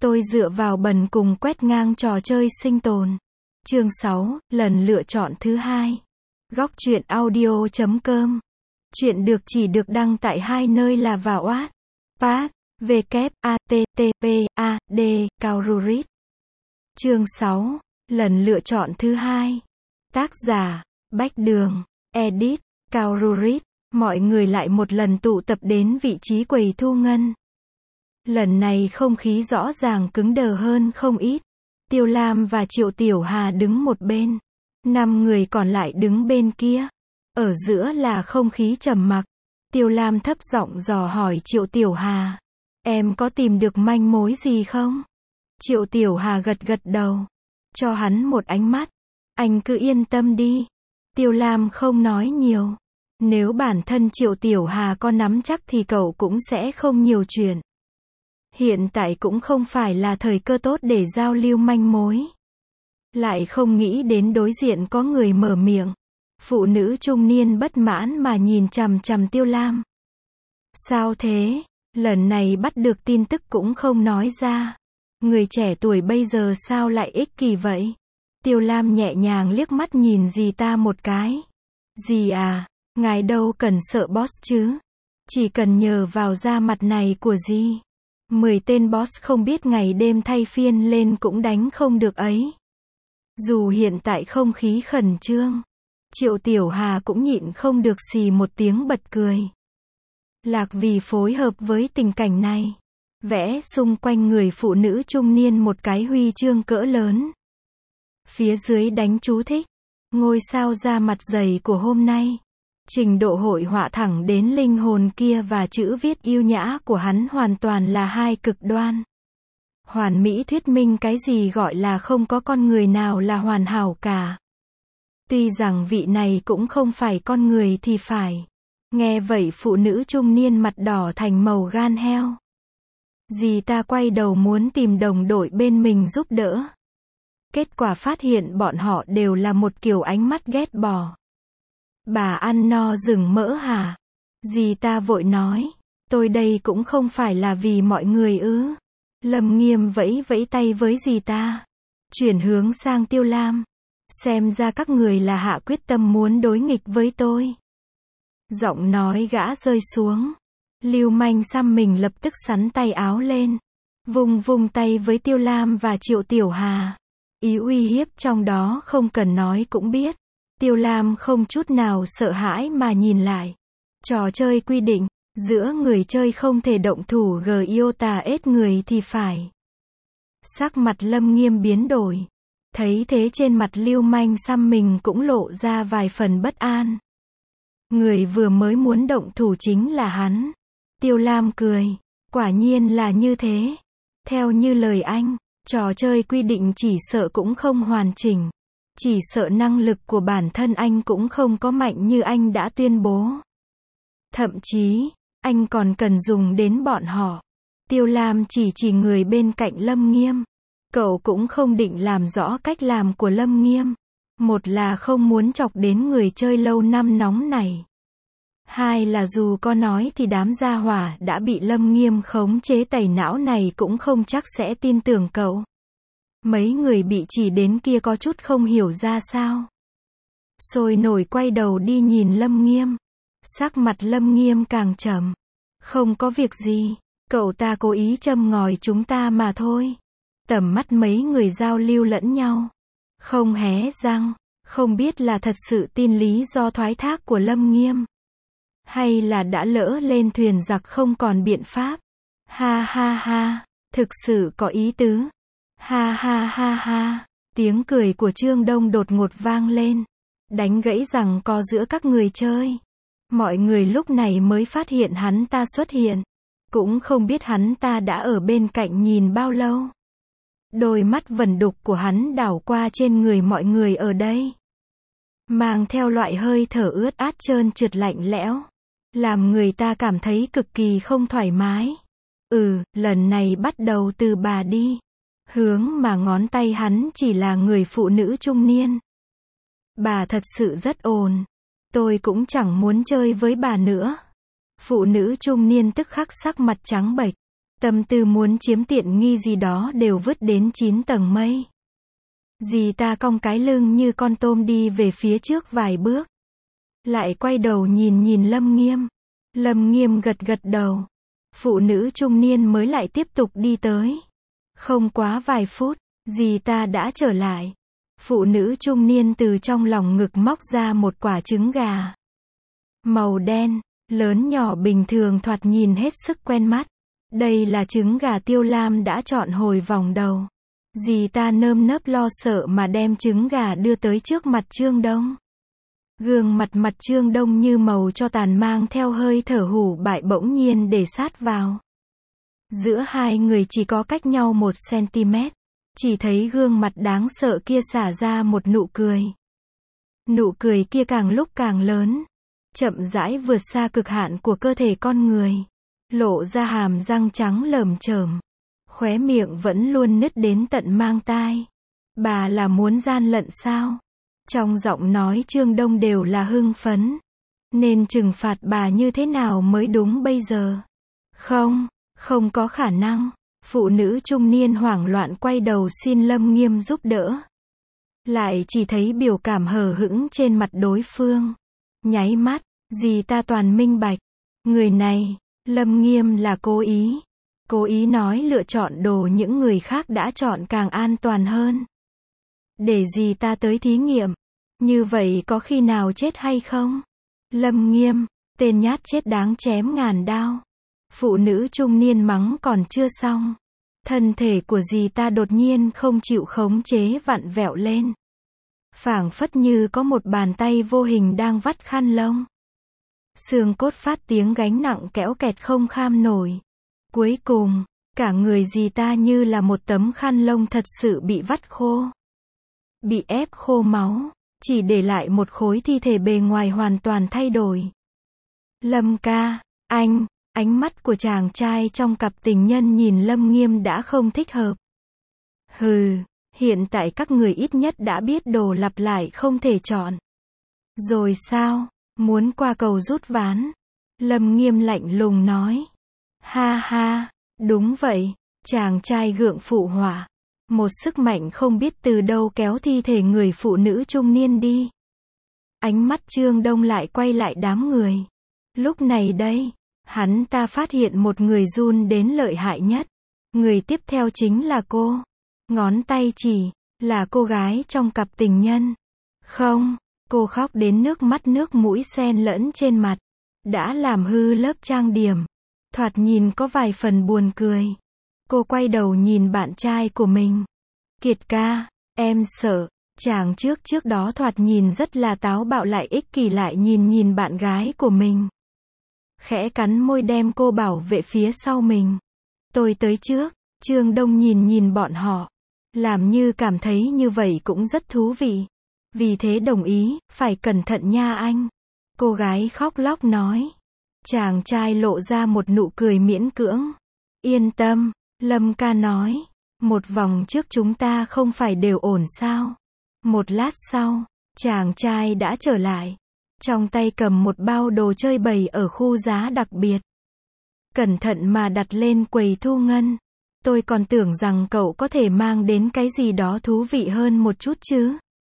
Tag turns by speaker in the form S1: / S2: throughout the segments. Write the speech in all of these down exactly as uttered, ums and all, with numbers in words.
S1: Tôi dựa vào bần cùng quét ngang trò chơi sinh tồn. Chương sáu, lần lựa chọn thứ hai. Góc truyện audio chấm com. Chuyện được chỉ được đăng tại hai nơi là vào Wattpad, w a t t p a d Kaururit. Chương sáu, lần lựa chọn thứ hai. Tác giả, Bách Đường, edit, Kaururit. Mọi người lại một lần tụ tập đến vị trí quầy thu ngân. Lần này không khí rõ ràng cứng đờ hơn không ít. Tiêu Lam và Triệu Tiểu Hà đứng một bên. Năm người còn lại đứng bên kia. Ở giữa là không khí trầm mặc. Tiêu Lam thấp giọng dò hỏi Triệu Tiểu Hà. Em có tìm được manh mối gì không? Triệu Tiểu Hà gật gật đầu. Cho hắn một ánh mắt. Anh cứ yên tâm đi. Tiêu Lam không nói nhiều. Nếu bản thân Triệu Tiểu Hà có nắm chắc thì cậu cũng sẽ không nhiều chuyện. Hiện tại cũng không phải là thời cơ tốt để giao lưu manh mối. Lại không nghĩ đến đối diện có người mở miệng. Phụ nữ trung niên bất mãn mà nhìn chằm chằm Tiêu Lam. Sao thế? Lần này bắt được tin tức cũng không nói ra. Người trẻ tuổi bây giờ sao lại ích kỷ vậy? Tiêu Lam nhẹ nhàng liếc mắt nhìn dì ta một cái. Dì à, ngài đâu cần sợ boss chứ. Chỉ cần nhờ vào da mặt này của dì. Mười tên boss không biết ngày đêm thay phiên lên cũng đánh không được ấy. Dù hiện tại không khí khẩn trương. Triệu Tiểu Hà cũng nhịn không được xì một tiếng bật cười. Lạc vì phối hợp với tình cảnh này. Vẽ xung quanh người phụ nữ trung niên một cái huy chương cỡ lớn. Phía dưới đánh chú thích. Ngôi sao da mặt dày của hôm nay. Trình độ hội họa thẳng đến linh hồn kia và chữ viết yêu nhã của hắn hoàn toàn là hai cực đoan. Hoàn mỹ thuyết minh cái gì gọi là không có con người nào là hoàn hảo cả. Tuy rằng vị này cũng không phải con người thì phải. Nghe vậy phụ nữ trung niên mặt đỏ thành màu gan heo. Dì ta quay đầu muốn tìm đồng đội bên mình giúp đỡ. Kết quả phát hiện bọn họ đều là một kiểu ánh mắt ghét bỏ. Bà ăn no rừng mỡ hả? Dì ta vội nói. Tôi đây cũng không phải là vì mọi người ư. Lâm Nghiêm vẫy vẫy tay với dì ta. Chuyển hướng sang Tiêu Lam. Xem ra các người là hạ quyết tâm muốn đối nghịch với tôi. Giọng nói gã rơi xuống. Lưu manh xăm mình lập tức sắn tay áo lên. Vung vung tay với Tiêu Lam và Triệu Tiểu Hà. Ý uy hiếp trong đó không cần nói cũng biết. Tiêu Lam không chút nào sợ hãi mà nhìn lại. Trò chơi quy định, giữa người chơi không thể động thủ gờ yêu tà ết người thì phải. Sắc mặt Lâm Nghiêm biến đổi. Thấy thế trên mặt lưu manh xăm mình cũng lộ ra vài phần bất an. Người vừa mới muốn động thủ chính là hắn. Tiêu Lam cười. Quả nhiên là như thế. Theo như lời anh, trò chơi quy định chỉ sợ cũng không hoàn chỉnh. Chỉ sợ năng lực của bản thân anh cũng không có mạnh như anh đã tuyên bố. Thậm chí, anh còn cần dùng đến bọn họ. Tiêu Lam chỉ chỉ người bên cạnh Lâm Nghiêm. Cậu cũng không định làm rõ cách làm của Lâm Nghiêm. Một là không muốn chọc đến người chơi lâu năm nóng này. Hai là dù có nói thì đám gia hỏa đã bị Lâm Nghiêm khống chế tẩy não này cũng không chắc sẽ tin tưởng cậu. Mấy người bị chỉ đến kia có chút không hiểu ra sao. Sôi nổi quay đầu đi nhìn Lâm Nghiêm. Sắc mặt Lâm Nghiêm càng trầm. Không có việc gì. Cậu ta cố ý châm ngòi chúng ta mà thôi. Tầm mắt mấy người giao lưu lẫn nhau. Không hé răng. Không biết là thật sự tin lý do thoái thác của Lâm Nghiêm. Hay là đã lỡ lên thuyền giặc không còn biện pháp. Ha ha ha. Thực sự có ý tứ. Ha ha ha ha. Tiếng cười của Trương Đông đột ngột vang lên. Đánh gãy rằng co giữa các người chơi. Mọi người lúc này mới phát hiện hắn ta xuất hiện. Cũng không biết hắn ta đã ở bên cạnh nhìn bao lâu. Đôi mắt vẩn đục của hắn đảo qua trên người mọi người ở đây. Mang theo loại hơi thở ướt át trơn trượt lạnh lẽo. Làm người ta cảm thấy cực kỳ không thoải mái. Ừ, lần này bắt đầu từ bà đi. Hướng mà ngón tay hắn chỉ là người phụ nữ trung niên. Bà thật sự rất ồn. Tôi cũng chẳng muốn chơi với bà nữa. Phụ nữ trung niên tức khắc sắc mặt trắng bệch. Tâm tư muốn chiếm tiện nghi gì đó đều vứt đến chín tầng mây. Dì ta cong cái lưng như con tôm đi về phía trước vài bước. Lại quay đầu nhìn nhìn Lâm Nghiêm. Lâm Nghiêm gật gật đầu. Phụ nữ trung niên mới lại tiếp tục đi tới. Không quá vài phút, dì ta đã trở lại. Phụ nữ trung niên từ trong lòng ngực móc ra một quả trứng gà. Màu đen, lớn nhỏ bình thường thoạt nhìn hết sức quen mắt. Đây là trứng gà Tiêu Lam đã chọn hồi vòng đầu. Dì ta nơm nớp lo sợ mà đem trứng gà đưa tới trước mặt Trương Đông. Gương mặt mặt Trương Đông như màu cho tàn mang theo hơi thở hủ bại bỗng nhiên để sát vào. Giữa hai người chỉ có cách nhau một xăng-ti-mét. Chỉ thấy gương mặt đáng sợ kia xả ra một nụ cười. Nụ cười kia càng lúc càng lớn. Chậm rãi vượt xa cực hạn của cơ thể con người. Lộ ra hàm răng trắng lởm chởm. Khóe miệng vẫn luôn nứt đến tận mang tai. Bà là muốn gian lận sao? Trong giọng nói Trương Đông đều là hưng phấn. Nên trừng phạt bà như thế nào mới đúng bây giờ? Không, không có khả năng. Phụ nữ trung niên hoảng loạn quay đầu xin Lâm Nghiêm giúp đỡ. Lại chỉ thấy biểu cảm hờ hững trên mặt đối phương. Nháy mắt, dì ta toàn minh bạch. Người này, Lâm Nghiêm là cố ý. Cố ý nói lựa chọn đồ những người khác đã chọn càng an toàn hơn. Để dì ta tới thí nghiệm. Như vậy có khi nào chết hay không? Lâm Nghiêm, tên nhát chết đáng chém ngàn đao. Phụ nữ trung niên mắng còn chưa xong. Thân thể của dì ta đột nhiên không chịu khống chế vặn vẹo lên. Phảng phất như có một bàn tay vô hình đang vắt khăn lông. Xương cốt phát tiếng gánh nặng kéo kẹt không kham nổi. Cuối cùng, cả người dì ta như là một tấm khăn lông thật sự bị vắt khô. Bị ép khô máu, chỉ để lại một khối thi thể bề ngoài hoàn toàn thay đổi. Lâm ca, anh, ánh mắt của chàng trai trong cặp tình nhân nhìn Lâm Nghiêm đã không thích hợp. Hừ, hiện tại các người ít nhất đã biết đồ lặp lại không thể chọn. Rồi sao, muốn qua cầu rút ván? Lâm Nghiêm lạnh lùng nói. Ha ha, đúng vậy, chàng trai gượng phụ họa. Một sức mạnh không biết từ đâu kéo thi thể người phụ nữ trung niên đi. Ánh mắt Trương Đông lại quay lại đám người. Lúc này đây, hắn ta phát hiện một người run đến lợi hại nhất. Người tiếp theo chính là cô. Ngón tay chỉ, là cô gái trong cặp tình nhân. Không, cô khóc đến nước mắt nước mũi xen lẫn trên mặt. Đã làm hư lớp trang điểm. Thoạt nhìn có vài phần buồn cười. Cô quay đầu nhìn bạn trai của mình. Kiệt ca, em sợ. Chàng trước trước đó thoạt nhìn rất là táo bạo lại ích kỷ lại nhìn nhìn bạn gái của mình. Khẽ cắn môi đem cô bảo vệ phía sau mình. Tôi tới trước. Trương Đông nhìn nhìn bọn họ. Làm như cảm thấy như vậy cũng rất thú vị. Vì thế đồng ý, phải cẩn thận nha anh. Cô gái khóc lóc nói. Chàng trai lộ ra một nụ cười miễn cưỡng. Yên tâm, Lâm ca nói. Một vòng trước chúng ta không phải đều ổn sao? Một lát sau, chàng trai đã trở lại. Trong tay cầm một bao đồ chơi bày ở khu giá đặc biệt. Cẩn thận mà đặt lên quầy thu ngân. Tôi còn tưởng rằng cậu có thể mang đến cái gì đó thú vị hơn một chút chứ.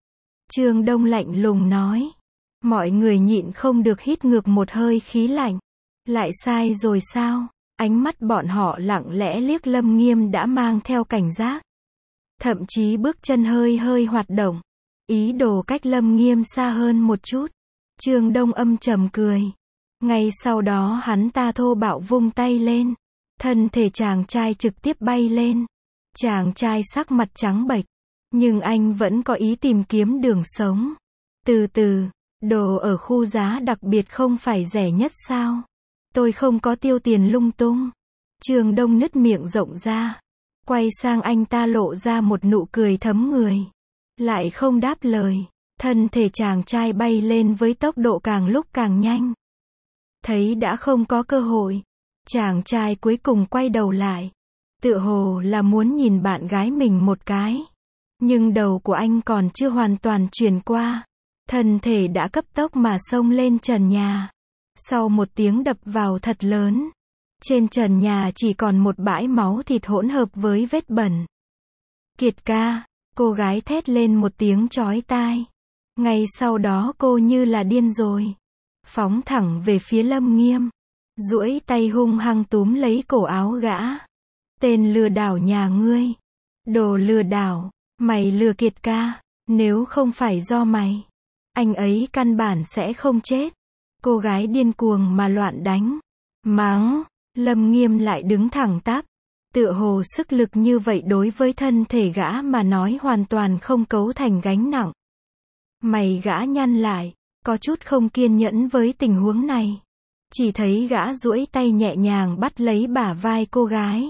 S1: Trương Đông lạnh lùng nói. Mọi người nhịn không được hít ngược một hơi khí lạnh. Lại sai rồi sao? Ánh mắt bọn họ lặng lẽ liếc Lâm Nghiêm đã mang theo cảnh giác. Thậm chí bước chân hơi hơi hoạt động. Ý đồ cách Lâm Nghiêm xa hơn một chút. Trương Đông âm trầm cười. Ngay sau đó hắn ta thô bạo vung tay lên. Thân thể chàng trai trực tiếp bay lên. Chàng trai sắc mặt trắng bệch. Nhưng anh vẫn có ý tìm kiếm đường sống. Từ từ, đồ ở khu giá đặc biệt không phải rẻ nhất sao? Tôi không có tiêu tiền lung tung. Trương Đông nứt miệng rộng ra. Quay sang anh ta lộ ra một nụ cười thấm người. Lại không đáp lời. Thân thể chàng trai bay lên với tốc độ càng lúc càng nhanh. Thấy đã không có cơ hội. Chàng trai cuối cùng quay đầu lại. Tựa hồ là muốn nhìn bạn gái mình một cái. Nhưng đầu của anh còn chưa hoàn toàn chuyển qua. Thân thể đã cấp tốc mà xông lên trần nhà. Sau một tiếng đập vào thật lớn. Trên trần nhà chỉ còn một bãi máu thịt hỗn hợp với vết bẩn. Kiệt ca, cô gái thét lên một tiếng chói tai. Ngay sau đó cô như là điên rồi. Phóng thẳng về phía Lâm Nghiêm. Duỗi tay hung hăng túm lấy cổ áo gã. Tên lừa đảo nhà ngươi. Đồ lừa đảo, mày lừa Kiệt ca. Nếu không phải do mày, anh ấy căn bản sẽ không chết. Cô gái điên cuồng mà loạn đánh. Mắng. Lâm Nghiêm lại đứng thẳng tắp. Tựa hồ sức lực như vậy đối với thân thể gã mà nói hoàn toàn không cấu thành gánh nặng. Mày gã nhăn lại, có chút không kiên nhẫn với tình huống này. Chỉ thấy gã duỗi tay nhẹ nhàng bắt lấy bả vai cô gái.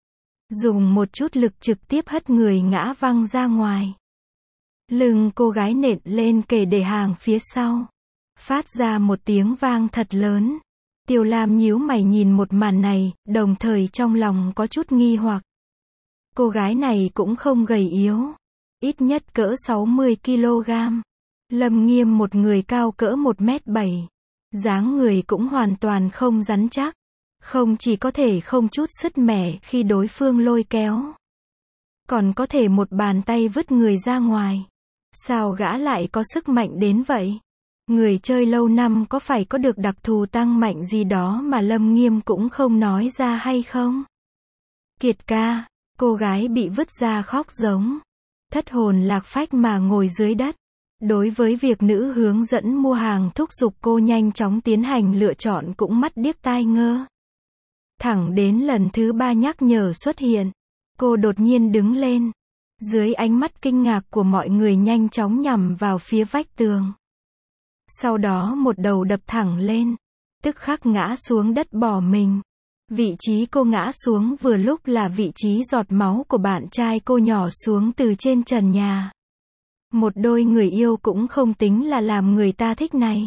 S1: Dùng một chút lực trực tiếp hất người ngã văng ra ngoài. Lưng cô gái nện lên kề để hàng phía sau. Phát ra một tiếng vang thật lớn. Tiêu Lam nhíu mày nhìn một màn này, đồng thời trong lòng có chút nghi hoặc. Cô gái này cũng không gầy yếu. Ít nhất cỡ sáu mươi ki lô gam. Lâm Nghiêm một người cao cỡ một mét bảy. Dáng người cũng hoàn toàn không rắn chắc. Không chỉ có thể không chút sứt mẻ khi đối phương lôi kéo. Còn có thể một bàn tay vứt người ra ngoài. Sao gã lại có sức mạnh đến vậy? Người chơi lâu năm có phải có được đặc thù tăng mạnh gì đó mà Lâm Nghiêm cũng không nói ra hay không? Kiệt ca, cô gái bị vứt ra khóc giống. Thất hồn lạc phách mà ngồi dưới đất. Đối với việc nữ hướng dẫn mua hàng thúc giục cô nhanh chóng tiến hành lựa chọn cũng mắt điếc tai ngơ. Thẳng đến lần thứ ba nhắc nhở xuất hiện. Cô đột nhiên đứng lên. Dưới ánh mắt kinh ngạc của mọi người nhanh chóng nhằm vào phía vách tường. Sau đó một đầu đập thẳng lên. Tức khắc ngã xuống đất bỏ mình. Vị trí cô ngã xuống vừa lúc là vị trí giọt máu của bạn trai cô nhỏ xuống từ trên trần nhà. Một đôi người yêu cũng không tính là làm người ta thích này.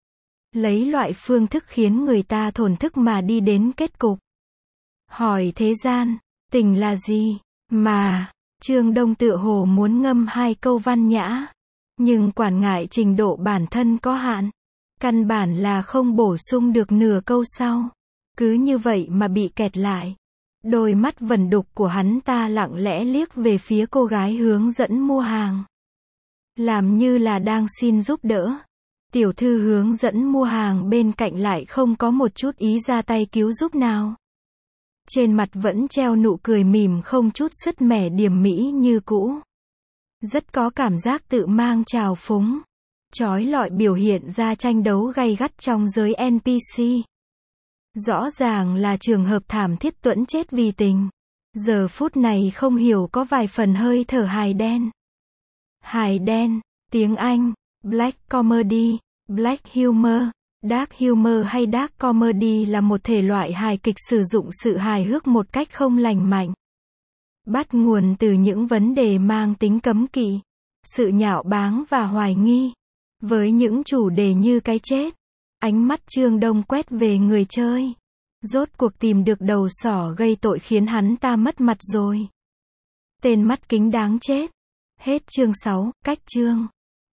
S1: Lấy loại phương thức khiến người ta thổn thức mà đi đến kết cục. Hỏi thế gian, tình là gì? Mà, Trương Đông tựa hồ muốn ngâm hai câu văn nhã. Nhưng quản ngại trình độ bản thân có hạn. Căn bản là không bổ sung được nửa câu sau. Cứ như vậy mà bị kẹt lại. Đôi mắt vẩn đục của hắn ta lặng lẽ liếc về phía cô gái hướng dẫn mua hàng. Làm như là đang xin giúp đỡ. Tiểu thư hướng dẫn mua hàng bên cạnh lại không có một chút ý ra tay cứu giúp nào. Trên mặt vẫn treo nụ cười mỉm không chút sứt mẻ điềm mỹ như cũ. Rất có cảm giác tự mang trào phúng. Chói lọi biểu hiện ra tranh đấu gay gắt trong giới en pê xê. Rõ ràng là trường hợp thảm thiết tuẫn chết vì tình. Giờ phút này không hiểu có vài phần hơi thở hài đen. Hài đen, tiếng Anh, Black Comedy, Black Humor. Dark Humor hay Dark Comedy là một thể loại hài kịch sử dụng sự hài hước một cách không lành mạnh. Bắt nguồn từ những vấn đề mang tính cấm kỵ, sự nhạo báng và hoài nghi. Với những chủ đề như cái chết, ánh mắt Trương Đông quét về người chơi. Rốt cuộc tìm được đầu sỏ gây tội khiến hắn ta mất mặt rồi. Tên mắt kính đáng chết. Hết chương sáu, cách chương.